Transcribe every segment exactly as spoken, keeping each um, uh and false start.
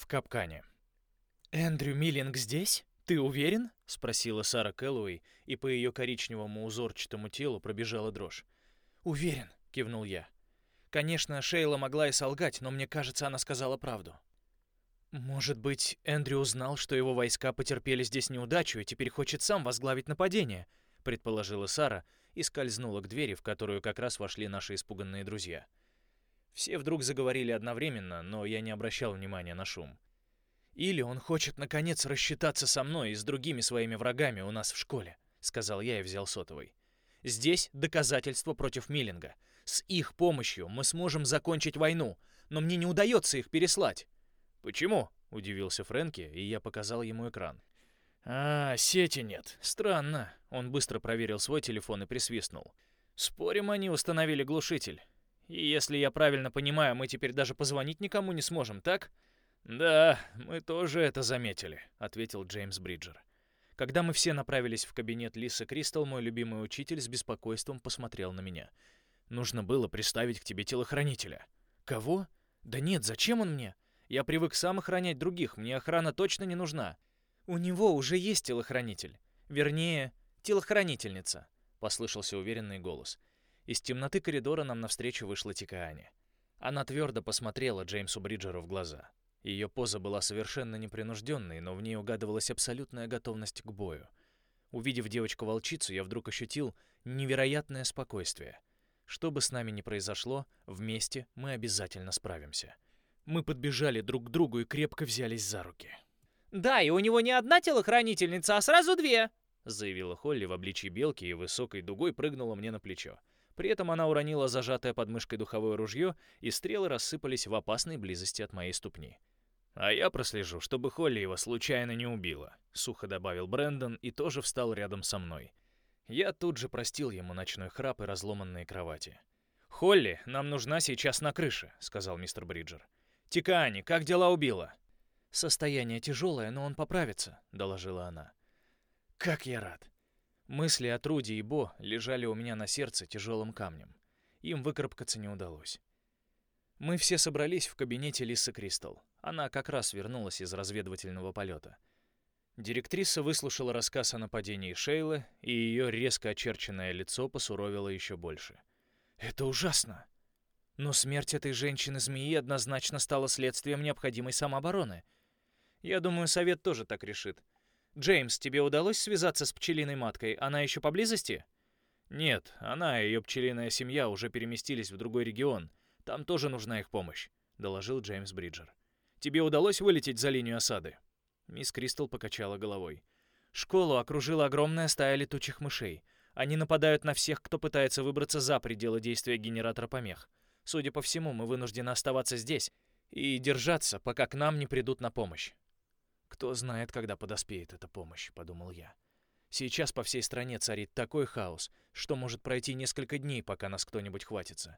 в капкане. «Эндрю Миллинг здесь? Ты уверен?» — спросила Сара Кэллоуэй, и по ее коричневому узорчатому телу пробежала дрожь. «Уверен», — кивнул я. Конечно, Шейла могла и солгать, но мне кажется, она сказала правду. «Может быть, Эндрю узнал, что его войска потерпели здесь неудачу и теперь хочет сам возглавить нападение?» — предположила Сара и скользнула к двери, в которую как раз вошли наши испуганные друзья. Все вдруг заговорили одновременно, но я не обращал внимания на шум. «Или он хочет, наконец, рассчитаться со мной и с другими своими врагами у нас в школе», — сказал я и взял сотовый. «Здесь доказательства против Миллинга. С их помощью мы сможем закончить войну, но мне не удается их переслать». «Почему?» — удивился Фрэнки, и я показал ему экран. «А, сети нет. Странно». Он быстро проверил свой телефон и присвистнул. «Спорим, они установили глушитель. И если я правильно понимаю, мы теперь даже позвонить никому не сможем, так?» «Да, мы тоже это заметили», — ответил Джеймс Бриджер. Когда мы все направились в кабинет Лисы Кристал, мой любимый учитель с беспокойством посмотрел на меня. «Нужно было приставить к тебе телохранителя». «Кого? Да нет, зачем он мне? Я привык сам охранять других, мне охрана точно не нужна». «У него уже есть телохранитель. Вернее, телохранительница», — послышался уверенный голос. Из темноты коридора нам навстречу вышла Тикаани. Она твердо посмотрела Джеймсу Бриджеру в глаза. Ее поза была совершенно непринужденной, но в ней угадывалась абсолютная готовность к бою. Увидев девочку-волчицу, я вдруг ощутил невероятное спокойствие. Что бы с нами ни произошло, вместе мы обязательно справимся. Мы подбежали друг к другу и крепко взялись за руки. «Да, и у него не одна телохранительница, а сразу две!» заявила Холли в обличье белки и высокой дугой прыгнула мне на плечо. При этом она уронила зажатое под мышкой духовое ружье, и стрелы рассыпались в опасной близости от моей ступни. «А я прослежу, чтобы Холли его случайно не убила», — сухо добавил Брэндон и тоже встал рядом со мной. Я тут же простил ему ночной храп и разломанные кровати. «Холли, нам нужна сейчас на крыше», — сказал мистер Бриджер. «Тикаани, как дела у Билла?» «Состояние тяжелое, но он поправится», — доложила она. «Как я рад!» Мысли о Труди и Бо лежали у меня на сердце тяжелым камнем. Им выкарабкаться не удалось. Мы все собрались в кабинете Лисы Кристал. Она как раз вернулась из разведывательного полета. Директриса выслушала рассказ о нападении Шейлы, и ее резко очерченное лицо посуровило еще больше. «Это ужасно! Но смерть этой женщины-змеи однозначно стала следствием необходимой самообороны. Я думаю, совет тоже так решит. Джеймс, тебе удалось связаться с пчелиной маткой? Она еще поблизости?» «Нет, она и ее пчелиная семья уже переместились в другой регион. Там тоже нужна их помощь», — доложил Джеймс Бриджер. «Тебе удалось вылететь за линию осады?» Мисс Кристал покачала головой. «Школу окружила огромная стая летучих мышей. Они нападают на всех, кто пытается выбраться за пределы действия генератора помех. Судя по всему, мы вынуждены оставаться здесь и держаться, пока к нам не придут на помощь». «Кто знает, когда подоспеет эта помощь», — подумал я. «Сейчас по всей стране царит такой хаос, что может пройти несколько дней, пока нас кто-нибудь хватится».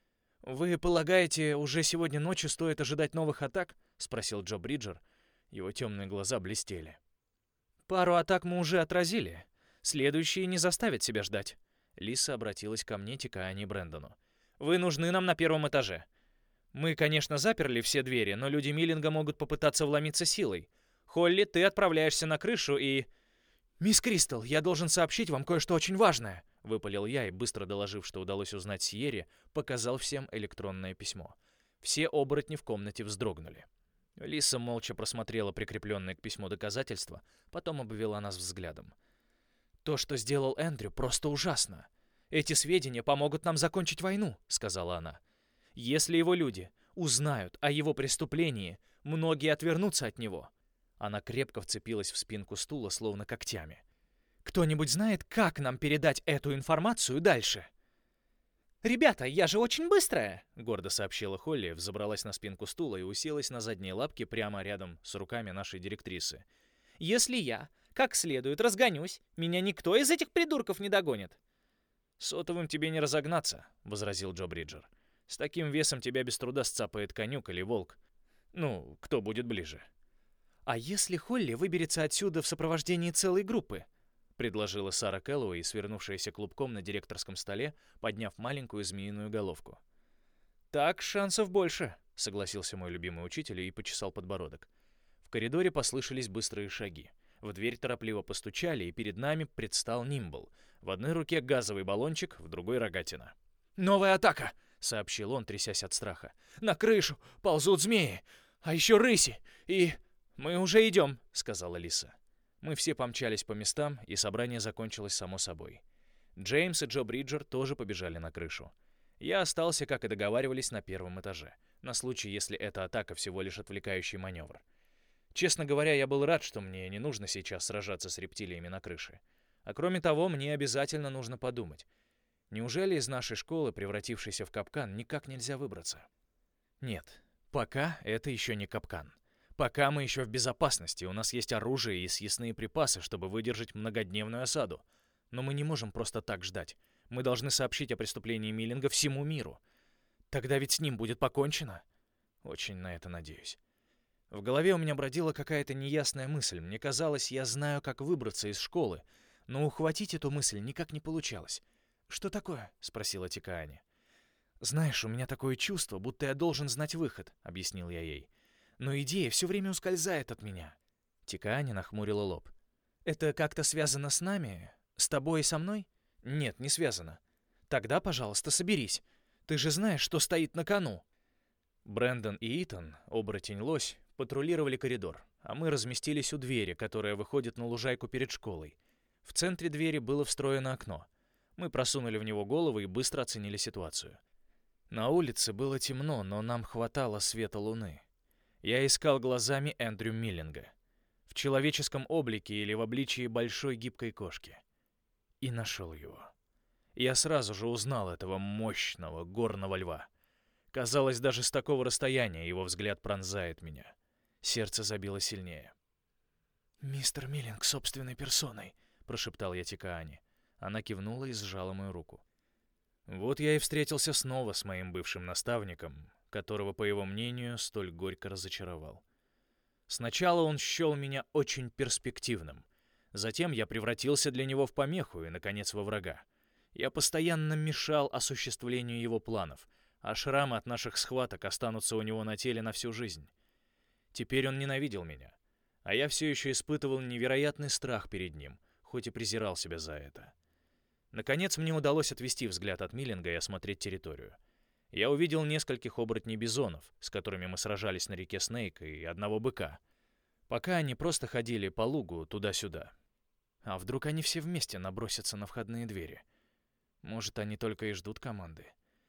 «Вы полагаете, уже сегодня ночью стоит ожидать новых атак?» — спросил Джо Бриджер. Его темные глаза блестели. «Пару атак мы уже отразили. Следующие не заставят себя ждать». Лиса обратилась ко мне, Тикаани и Брэндону. «Вы нужны нам на первом этаже. Мы, конечно, заперли все двери, но люди Миллинга могут попытаться вломиться силой. Холли, ты отправляешься на крышу и...» «Мисс Кристал, я должен сообщить вам кое-что очень важное», — выпалил я и, быстро доложив, что удалось узнать Сьерре, показал всем электронное письмо. Все оборотни в комнате вздрогнули. Лиса молча просмотрела прикрепленное к письму доказательства, потом обвела нас взглядом. «То, что сделал Эндрю, просто ужасно. Эти сведения помогут нам закончить войну», — сказала она. «Если его люди узнают о его преступлении, многие отвернутся от него». Она крепко вцепилась в спинку стула, словно когтями. «Кто-нибудь знает, как нам передать эту информацию дальше?» «Ребята, я же очень быстрая!» — гордо сообщила Холли, взобралась на спинку стула и уселась на задние лапки прямо рядом с руками нашей директрисы. «Если я, как следует, разгонюсь, меня никто из этих придурков не догонит». «Сотовым тебе не разогнаться», — возразил Джо Бриджер. «С таким весом тебя без труда сцапает конюк или волк. Ну, кто будет ближе?» «А если Холли выберется отсюда в сопровождении целой группы?» — предложила Сара Кэллоуэй, свернувшаяся клубком на директорском столе, подняв маленькую змеиную головку. «Так шансов больше», — согласился мой любимый учитель и почесал подбородок. В коридоре послышались быстрые шаги. В дверь торопливо постучали, и перед нами предстал Нимбл. В одной руке газовый баллончик, в другой — рогатина. «Новая атака!» — сообщил он, трясясь от страха. «На крышу ползут змеи, а еще рыси, и...» «Мы уже идем», — сказала Лиса. Мы все помчались по местам, и собрание закончилось само собой. Джеймс и Джо Бриджер тоже побежали на крышу. Я остался, как и договаривались, на первом этаже, на случай, если эта атака всего лишь отвлекающий маневр. Честно говоря, я был рад, что мне не нужно сейчас сражаться с рептилиями на крыше. А кроме того, мне обязательно нужно подумать. Неужели из нашей школы, превратившейся в капкан, никак нельзя выбраться? Нет, пока это еще не капкан. Пока мы еще в безопасности, у нас есть оружие и съестные припасы, чтобы выдержать многодневную осаду. Но мы не можем просто так ждать. Мы должны сообщить о преступлении Миллинга всему миру. Тогда ведь с ним будет покончено. Очень на это надеюсь. В голове у меня бродила какая-то неясная мысль. Мне казалось, я знаю, как выбраться из школы, но ухватить эту мысль никак не получалось. «Что такое?» — спросила Тикаани. «Знаешь, у меня такое чувство, будто я должен знать выход», — объяснил я ей. «Но идея все время ускользает от меня». Тикаани нахмурила лоб. «Это как-то связано с нами? С тобой и со мной?» «Нет, не связано». «Тогда, пожалуйста, соберись. Ты же знаешь, что стоит на кону». Брэндон и Итан, оборотень-лось, патрулировали коридор, а мы разместились у двери, которая выходит на лужайку перед школой. В центре двери было встроено окно. Мы просунули в него головы и быстро оценили ситуацию. На улице было темно, но нам хватало света луны. Я искал глазами Эндрю Миллинга. В человеческом облике или в обличии большой гибкой кошки. И нашел его. Я сразу же узнал этого мощного горного льва. Казалось, даже с такого расстояния его взгляд пронзает меня. Сердце забило сильнее. «Мистер Миллинг собственной персоной», — прошептал я Тикаани. Она кивнула и сжала мою руку. Вот я и встретился снова с моим бывшим наставником, которого, по его мнению, столь горько разочаровал. Сначала он счел меня очень перспективным. Затем я превратился для него в помеху и, наконец, во врага. Я постоянно мешал осуществлению его планов, а шрамы от наших схваток останутся у него на теле на всю жизнь. Теперь он ненавидел меня, а я все еще испытывал невероятный страх перед ним, хоть и презирал себя за это. Наконец мне удалось отвести взгляд от Миллинга и осмотреть территорию. Я увидел нескольких оборотней-бизонов, с которыми мы сражались на реке Снейк, и одного быка. Пока они просто ходили по лугу туда-сюда. А вдруг они все вместе набросятся на входные двери? Может, они только и ждут команды?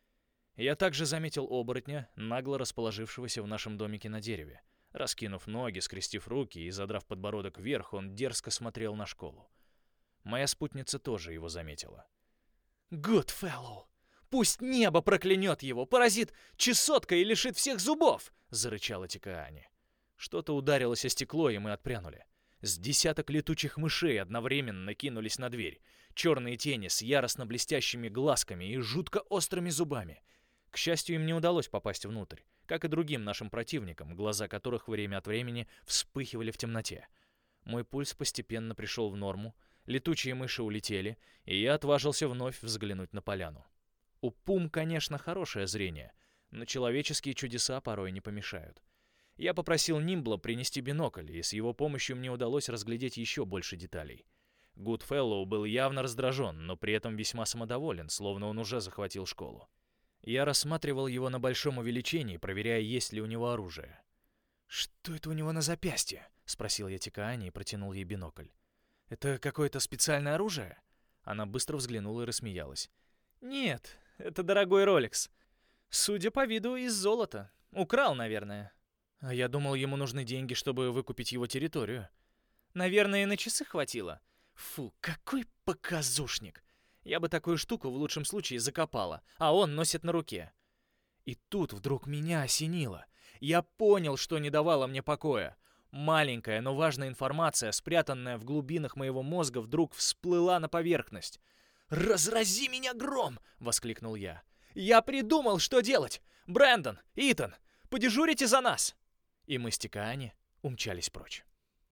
Я также заметил оборотня, нагло расположившегося в нашем домике на дереве. Раскинув ноги, скрестив руки и задрав подбородок вверх, он дерзко смотрел на школу. Моя спутница тоже его заметила. «Гудфеллоу! Пусть небо проклянет его! Паразит чесотка и лишит всех зубов!» — зарычала Тикаани. Что-то ударилось о стекло, и мы отпрянули. С десяток летучих мышей одновременно кинулись на дверь. Черные тени с яростно блестящими глазками и жутко острыми зубами. К счастью, им не удалось попасть внутрь, как и другим нашим противникам, глаза которых время от времени вспыхивали в темноте. Мой пульс постепенно пришел в норму, летучие мыши улетели, и я отважился вновь взглянуть на поляну. У пум, конечно, хорошее зрение, но человеческие чудеса порой не помешают. Я попросил Нимбла принести бинокль, и с его помощью мне удалось разглядеть еще больше деталей. Гудфеллоу был явно раздражен, но при этом весьма самодоволен, словно он уже захватил школу. Я рассматривал его на большом увеличении, проверяя, есть ли у него оружие. «Что это у него на запястье?» — спросил я Тикаани и протянул ей бинокль. «Это какое-то специальное оружие?» Она быстро взглянула и рассмеялась. «Нет, это дорогой Ролекс. Судя по виду, из золота. Украл, наверное». «А я думал, ему нужны деньги, чтобы выкупить его территорию». «Наверное, и на часы хватило». «Фу, какой показушник! Я бы такую штуку в лучшем случае закопала, а он носит на руке». И тут вдруг меня осенило. Я понял, что не давало мне покоя. Маленькая, но важная информация, спрятанная в глубинах моего мозга, вдруг всплыла на поверхность. «Разрази меня гром!» — воскликнул я. «Я придумал, что делать! Брэндон, Итан, подежурите за нас!» И мы с Тикаани умчались прочь.